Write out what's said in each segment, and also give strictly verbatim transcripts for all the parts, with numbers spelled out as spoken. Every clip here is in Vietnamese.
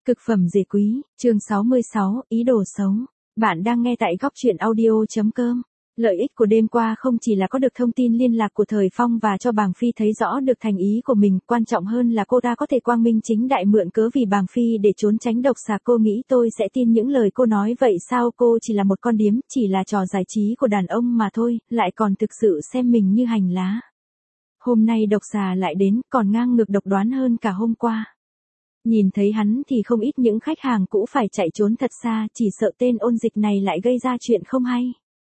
Cực phẩm dề quý, chương sáu mươi sáu, ý đồ xấu. Bạn đang nghe tại góc truyện audio chấm com. Lợi ích của đêm qua không chỉ là có được thông tin liên lạc của Thời Phong và cho Bàng Phi thấy rõ được thành ý của mình, quan trọng hơn là cô ta có thể quang minh chính đại mượn cớ vì Bàng Phi để trốn tránh độc xà. Cô nghĩ tôi sẽ tin những lời cô nói vậy sao? Cô chỉ là một con điếm, chỉ là trò giải trí của đàn ông mà thôi, lại còn thực sự xem mình như hành lá. Hôm nay độc xà lại đến, còn ngang ngược độc đoán hơn cả hôm qua. Nhìn thấy hắn thì không ít những khách hàng cũ phải chạy trốn thật xa, chỉ sợ tên ôn dịch này lại gây ra chuyện không hay.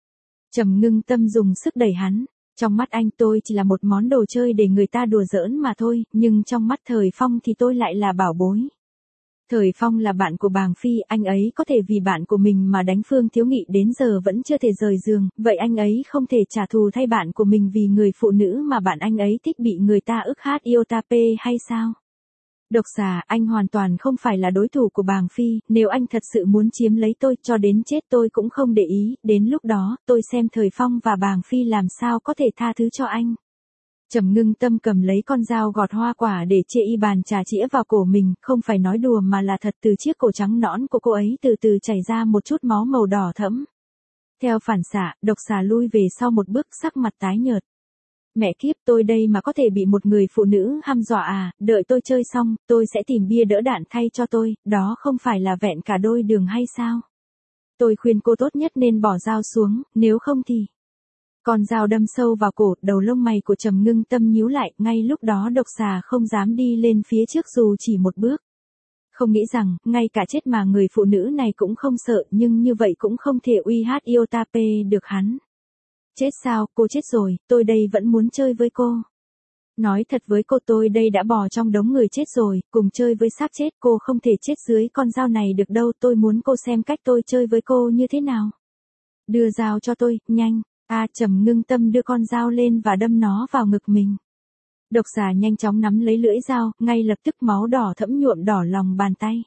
Trầm Ngưng Tâm dùng sức đẩy hắn. Trong mắt anh tôi chỉ là một món đồ chơi để người ta đùa giỡn mà thôi, nhưng trong mắt Thời Phong thì tôi lại là bảo bối. Thời Phong là bạn của Bàng Phi, anh ấy có thể vì bạn của mình mà đánh Phương Thiếu Nghị đến giờ vẫn chưa thể rời giường, vậy anh ấy không thể trả thù thay bạn của mình vì người phụ nữ mà bạn anh ấy thích bị người ta ức hát Iotape hay sao? Độc xà, anh hoàn toàn không phải là đối thủ của Bàng Phi, nếu anh thật sự muốn chiếm lấy tôi, cho đến chết tôi cũng không để ý, đến lúc đó, tôi xem Thời Phong và Bàng Phi làm sao có thể tha thứ cho anh. Trầm Ngưng Tâm cầm lấy con dao gọt hoa quả để chê y bàn trà chĩa vào cổ mình, không phải nói đùa mà là thật, từ chiếc cổ trắng nõn của cô ấy từ từ chảy ra một chút máu màu đỏ thẫm. Theo phản xạ, độc xà lui về sau một bước, sắc mặt tái nhợt. Mẹ kiếp, tôi đây mà có thể bị một người phụ nữ hăm dọa à, đợi tôi chơi xong, tôi sẽ tìm bia đỡ đạn thay cho tôi, đó không phải là vẹn cả đôi đường hay sao? Tôi khuyên cô tốt nhất nên bỏ dao xuống, nếu không thì... Con dao đâm sâu vào cổ, đầu lông mày của Trầm Ngưng Tâm nhíu lại, ngay lúc đó độc xà không dám đi lên phía trước dù chỉ một bước. Không nghĩ rằng, ngay cả chết mà người phụ nữ này cũng không sợ, nhưng như vậy cũng không thể uy hát Iotape được hắn. Chết sao, cô chết rồi, tôi đây vẫn muốn chơi với cô. Nói thật với cô, tôi đây đã bò trong đống người chết rồi, cùng chơi với xác chết, cô không thể chết dưới con dao này được đâu, tôi muốn cô xem cách tôi chơi với cô như thế nào. Đưa dao cho tôi, nhanh. A à, Trầm Ngưng Tâm đưa con dao lên và đâm nó vào ngực mình. Độc xà nhanh chóng nắm lấy lưỡi dao, ngay lập tức máu đỏ thẫm nhuộm đỏ lòng bàn tay.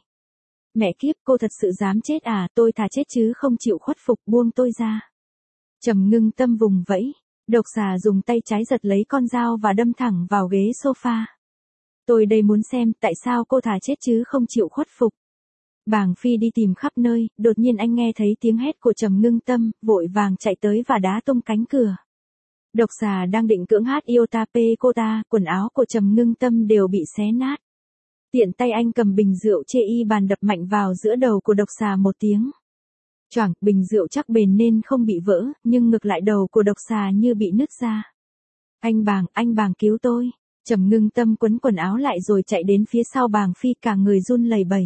Mẹ kiếp, cô thật sự dám chết à, tôi thà chết chứ không chịu khuất phục, buông tôi ra. Trầm Ngưng Tâm vùng vẫy, độc xà dùng tay trái giật lấy con dao và đâm thẳng vào ghế sofa. Tôi đây muốn xem tại sao cô thà chết chứ không chịu khuất phục. Bàng Phi đi tìm khắp nơi, đột nhiên anh nghe thấy tiếng hét của Trầm Ngưng Tâm, vội vàng chạy tới và đá tung cánh cửa. Độc xà đang định cưỡng hát Iotape cô ta, quần áo của Trầm Ngưng Tâm đều bị xé nát. Tiện tay anh cầm bình rượu chê y bàn đập mạnh vào giữa đầu của độc xà một tiếng. Choảng, bình rượu chắc bền nên không bị vỡ, nhưng ngược lại đầu của độc xà như bị nứt ra. Anh Bàng, anh Bàng cứu tôi. Trầm Ngưng Tâm quấn quần áo lại rồi chạy đến phía sau Bàng Phi, cả người run lẩy bẩy.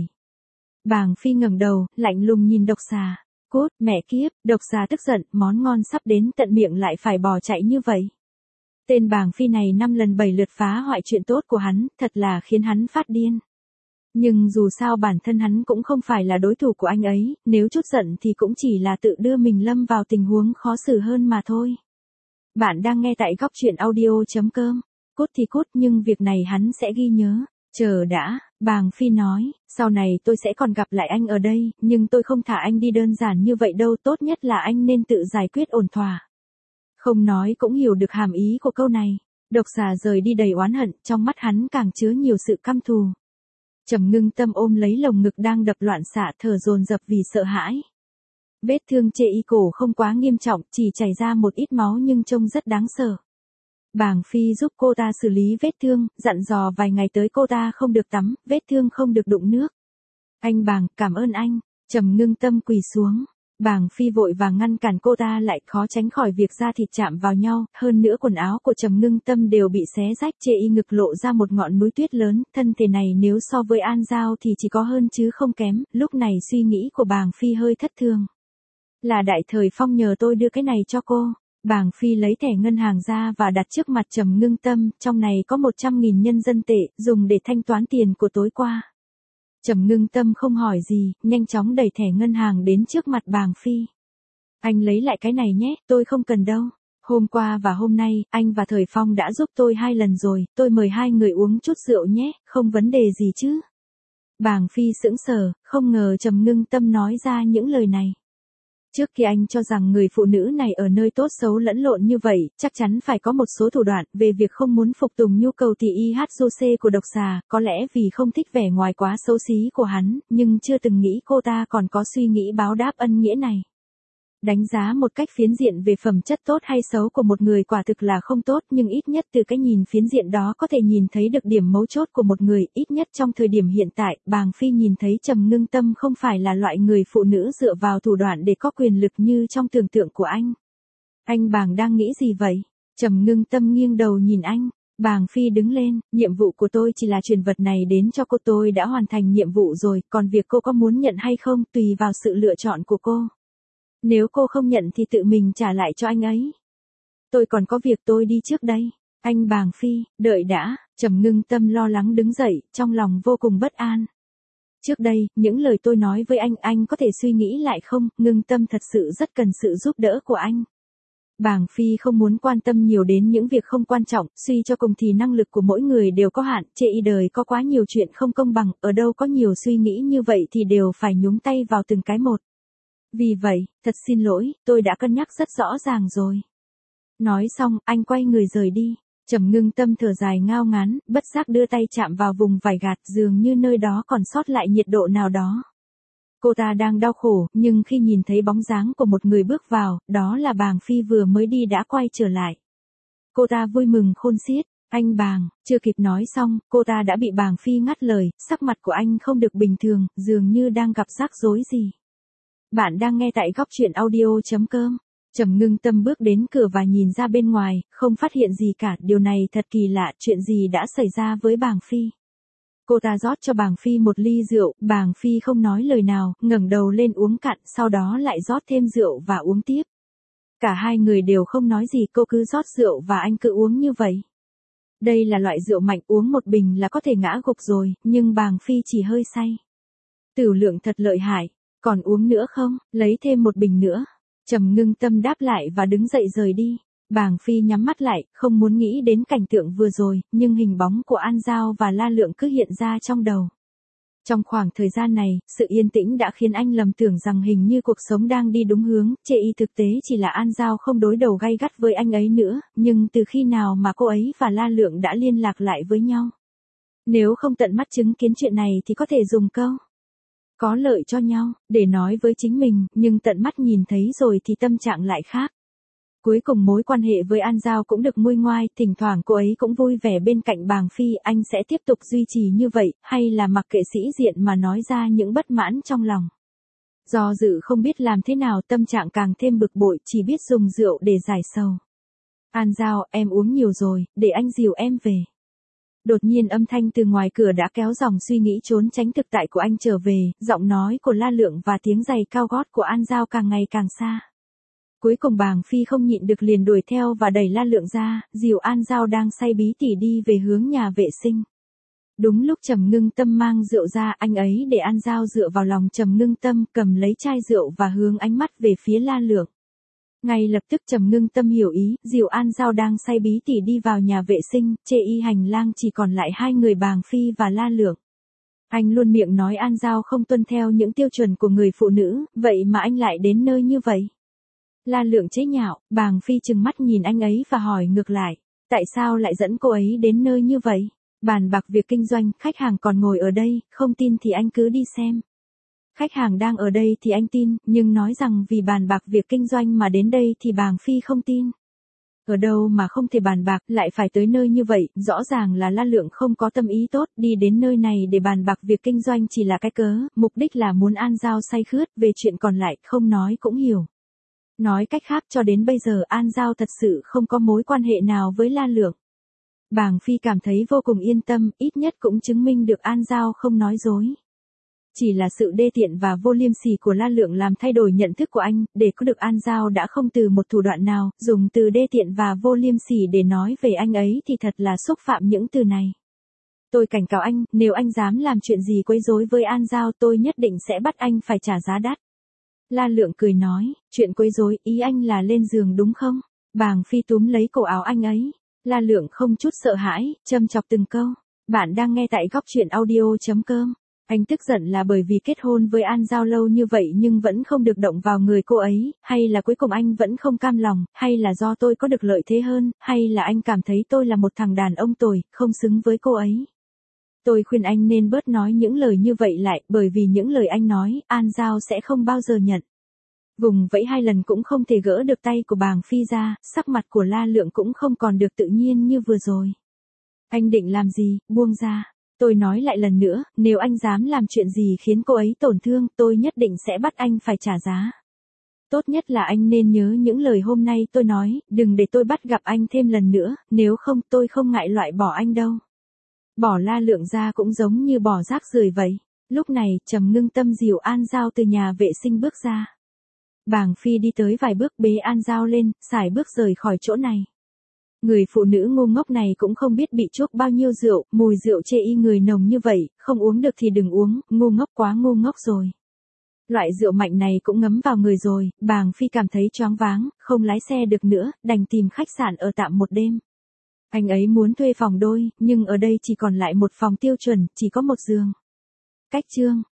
Bàng Phi ngẩng đầu, lạnh lùng nhìn độc xà. Cút, mẹ kiếp, độc xà tức giận, món ngon sắp đến tận miệng lại phải bỏ chạy như vậy. Tên Bàng Phi này năm lần bảy lượt phá hoại chuyện tốt của hắn, thật là khiến hắn phát điên. Nhưng dù sao bản thân hắn cũng không phải là đối thủ của anh ấy, nếu chút giận thì cũng chỉ là tự đưa mình lâm vào tình huống khó xử hơn mà thôi. Bạn đang nghe tại góc truyện audio chấm com. Cút thì cút, nhưng việc này hắn sẽ ghi nhớ. Chờ đã, Bàng Phi nói, sau này tôi sẽ còn gặp lại anh ở đây, nhưng tôi không thả anh đi đơn giản như vậy đâu, tốt nhất là anh nên tự giải quyết ổn thỏa. Không nói cũng hiểu được hàm ý của câu này. Độc xà rời đi đầy oán hận, trong mắt hắn càng chứa nhiều sự căm thù. Trầm Ngưng Tâm ôm lấy lồng ngực đang đập loạn xạ, thở dồn dập vì sợ hãi. Vết thương chê y cổ không quá nghiêm trọng, chỉ chảy ra một ít máu nhưng trông rất đáng sợ. Bàng Phi giúp cô ta xử lý vết thương, dặn dò vài ngày tới cô ta không được tắm, vết thương không được đụng nước. Anh Bàng, cảm ơn anh. Trầm Ngưng Tâm quỳ xuống. Bàng Phi vội vàng ngăn cản cô ta lại, khó tránh khỏi việc da thịt chạm vào nhau, hơn nữa quần áo của Trầm Ngưng Tâm đều bị xé rách, chê y ngực lộ ra một ngọn núi tuyết lớn, thân thể này nếu so với An Giao thì chỉ có hơn chứ không kém, lúc này suy nghĩ của Bàng Phi hơi thất thường. Là Đại Thời Phong nhờ tôi đưa cái này cho cô. Bàng Phi lấy thẻ ngân hàng ra và đặt trước mặt Trầm Ngưng Tâm, trong này có một trăm nghìn nhân dân tệ, dùng để thanh toán tiền của tối qua. Trầm Ngưng Tâm không hỏi gì, nhanh chóng đẩy thẻ ngân hàng đến trước mặt Bàng Phi. Anh lấy lại cái này nhé, tôi không cần đâu. Hôm qua và hôm nay, anh và Thời Phong đã giúp tôi hai lần rồi, tôi mời hai người uống chút rượu nhé, không vấn đề gì chứ. Bàng Phi sững sờ, không ngờ Trầm Ngưng Tâm nói ra những lời này. Trước khi anh cho rằng người phụ nữ này ở nơi tốt xấu lẫn lộn như vậy, chắc chắn phải có một số thủ đoạn về việc không muốn phục tùng nhu cầu thì i hát giê xê của độc xà, có lẽ vì không thích vẻ ngoài quá xấu xí của hắn, nhưng chưa từng nghĩ cô ta còn có suy nghĩ báo đáp ân nghĩa này. Đánh giá một cách phiến diện về phẩm chất tốt hay xấu của một người quả thực là không tốt, nhưng ít nhất từ cái nhìn phiến diện đó có thể nhìn thấy được điểm mấu chốt của một người, ít nhất trong thời điểm hiện tại, Bàng Phi nhìn thấy Trầm Ngưng Tâm không phải là loại người phụ nữ dựa vào thủ đoạn để có quyền lực như trong tưởng tượng của anh. Anh Bàng đang nghĩ gì vậy? Trầm Ngưng Tâm nghiêng đầu nhìn anh. Bàng Phi đứng lên, nhiệm vụ của tôi chỉ là truyền vật này đến cho cô, tôi đã hoàn thành nhiệm vụ rồi, còn việc cô có muốn nhận hay không tùy vào sự lựa chọn của cô. Nếu cô không nhận thì tự mình trả lại cho anh ấy. Tôi còn có việc, tôi đi trước đây. Anh Bàng Phi, đợi đã. Trầm Ngưng Tâm lo lắng đứng dậy, trong lòng vô cùng bất an. Trước đây, những lời tôi nói với anh, anh có thể suy nghĩ lại không? Ngưng Tâm thật sự rất cần sự giúp đỡ của anh. Bàng Phi không muốn quan tâm nhiều đến những việc không quan trọng, suy cho cùng thì năng lực của mỗi người đều có hạn, chê y đời có quá nhiều chuyện không công bằng, ở đâu có nhiều suy nghĩ như vậy thì đều phải nhúng tay vào từng cái một. Vì vậy, thật xin lỗi, tôi đã cân nhắc rất rõ ràng rồi. Nói xong, anh quay người rời đi. Trầm Ngưng Tâm thở dài ngao ngán, bất giác đưa tay chạm vào vùng vải gạt, dường như nơi đó còn sót lại nhiệt độ nào đó. Cô ta đang đau khổ, nhưng khi nhìn thấy bóng dáng của một người bước vào, đó là Bàng Phi vừa mới đi đã quay trở lại. Cô ta vui mừng khôn xiết. Anh Bàng, chưa kịp nói xong, cô ta đã bị Bàng Phi ngắt lời, sắc mặt của anh không được bình thường, dường như đang gặp rắc rối gì. Bạn đang nghe tại góc truyện audio chấm com. Trầm Ngưng Tâm bước đến cửa và nhìn ra bên ngoài, không phát hiện gì cả, điều này thật kỳ lạ, chuyện gì đã xảy ra với Bàng Phi. Cô ta rót cho Bàng Phi một ly rượu, Bàng Phi không nói lời nào, ngẩng đầu lên uống cạn, sau đó lại rót thêm rượu và uống tiếp. Cả hai người đều không nói gì, cô cứ rót rượu và anh cứ uống như vậy. Đây là loại rượu mạnh, uống một bình là có thể ngã gục rồi, nhưng Bàng Phi chỉ hơi say. Tửu lượng thật lợi hại. Còn uống nữa không? Lấy thêm một bình nữa. Trầm Ngưng Tâm đáp lại và đứng dậy rời đi. Bàng Phi nhắm mắt lại, không muốn nghĩ đến cảnh tượng vừa rồi, nhưng hình bóng của An Giao và La Lượng cứ hiện ra trong đầu. Trong khoảng thời gian này, sự yên tĩnh đã khiến anh lầm tưởng rằng hình như cuộc sống đang đi đúng hướng, chê y thực tế chỉ là An Giao không đối đầu gay gắt với anh ấy nữa, nhưng từ khi nào mà cô ấy và La Lượng đã liên lạc lại với nhau? Nếu không tận mắt chứng kiến chuyện này thì có thể dùng câu có lợi cho nhau, để nói với chính mình, nhưng tận mắt nhìn thấy rồi thì tâm trạng lại khác. Cuối cùng mối quan hệ với An Giao cũng được nguôi ngoai, thỉnh thoảng cô ấy cũng vui vẻ bên cạnh Bàng Phi, anh sẽ tiếp tục duy trì như vậy, hay là mặc kệ sĩ diện mà nói ra những bất mãn trong lòng. Do dự không biết làm thế nào, tâm trạng càng thêm bực bội, chỉ biết dùng rượu để giải sầu. An Giao, em uống nhiều rồi, để anh dìu em về. Đột nhiên âm thanh từ ngoài cửa đã kéo dòng suy nghĩ trốn tránh thực tại của anh trở về, giọng nói của La Lượng và tiếng giày cao gót của An Giao càng ngày càng xa. Cuối cùng Bàng Phi không nhịn được liền đuổi theo và đẩy La Lượng ra, dìu An Giao đang say bí tỉ đi về hướng nhà vệ sinh. Đúng lúc Trầm Ngưng Tâm mang rượu ra, anh ấy để An Giao dựa vào lòng Trầm Ngưng Tâm, cầm lấy chai rượu và hướng ánh mắt về phía La Lượng. Ngay lập tức Trầm Ngưng Tâm hiểu ý, dìu An Giao đang say bí tỉ đi vào nhà vệ sinh, chê y hành lang chỉ còn lại hai người Bàng Phi và La Lượng. Anh luôn miệng nói An Giao không tuân theo những tiêu chuẩn của người phụ nữ, vậy mà anh lại đến nơi như vậy. La Lượng chế nhạo, Bàng Phi trừng mắt nhìn anh ấy và hỏi ngược lại, tại sao lại dẫn cô ấy đến nơi như vậy? Bàn bạc việc kinh doanh, khách hàng còn ngồi ở đây, không tin thì anh cứ đi xem. Khách hàng đang ở đây thì anh tin, nhưng nói rằng vì bàn bạc việc kinh doanh mà đến đây thì Bàng Phi không tin. Ở đâu mà không thể bàn bạc, lại phải tới nơi như vậy, rõ ràng là La Lượng không có tâm ý tốt, đi đến nơi này để bàn bạc việc kinh doanh chỉ là cái cớ, mục đích là muốn An Giao say khướt, về chuyện còn lại, không nói cũng hiểu. Nói cách khác, cho đến bây giờ An Giao thật sự không có mối quan hệ nào với La Lượng. Bàng Phi cảm thấy vô cùng yên tâm, ít nhất cũng chứng minh được An Giao không nói dối. Chỉ là sự đê tiện và vô liêm sỉ của La Lượng làm thay đổi nhận thức của anh, để có được An Giao đã không từ một thủ đoạn nào, dùng từ đê tiện và vô liêm sỉ để nói về anh ấy thì thật là xúc phạm những từ này. Tôi cảnh cáo anh, nếu anh dám làm chuyện gì quấy rối với An Giao tôi nhất định sẽ bắt anh phải trả giá đắt. La Lượng cười nói, chuyện quấy rối, ý anh là lên giường đúng không? Bàng Phi túm lấy cổ áo anh ấy. La Lượng không chút sợ hãi, châm chọc từng câu. Bạn đang nghe tại góc truyện audio chấm com. Anh tức giận là bởi vì kết hôn với An Giao lâu như vậy nhưng vẫn không được động vào người cô ấy, hay là cuối cùng anh vẫn không cam lòng, hay là do tôi có được lợi thế hơn, hay là anh cảm thấy tôi là một thằng đàn ông tồi, không xứng với cô ấy. Tôi khuyên anh nên bớt nói những lời như vậy lại, bởi vì những lời anh nói, An Giao sẽ không bao giờ nhận. Vùng vẫy hai lần cũng không thể gỡ được tay của Bàng Phi ra, sắc mặt của La Lượng cũng không còn được tự nhiên như vừa rồi. Anh định làm gì, buông ra. Tôi nói lại lần nữa, nếu anh dám làm chuyện gì khiến cô ấy tổn thương, tôi nhất định sẽ bắt anh phải trả giá. Tốt nhất là anh nên nhớ những lời hôm nay tôi nói, đừng để tôi bắt gặp anh thêm lần nữa, nếu không tôi không ngại loại bỏ anh đâu. Bỏ La Lượng ra cũng giống như bỏ rác rưởi vậy. Lúc này, Trầm Ngưng Tâm dìu An Giao từ nhà vệ sinh bước ra. Bàng Phi đi tới vài bước bế An Giao lên, sải bước rời khỏi chỗ này. Người phụ nữ ngu ngốc này cũng không biết bị chuốc bao nhiêu rượu, mùi rượu chê y người nồng như vậy, không uống được thì đừng uống, ngu ngốc quá ngu ngốc rồi. Loại rượu mạnh này cũng ngấm vào người rồi, Bàng Phi cảm thấy choáng váng, không lái xe được nữa, đành tìm khách sạn ở tạm một đêm. Anh ấy muốn thuê phòng đôi, nhưng ở đây chỉ còn lại một phòng tiêu chuẩn, chỉ có một giường. Cách chương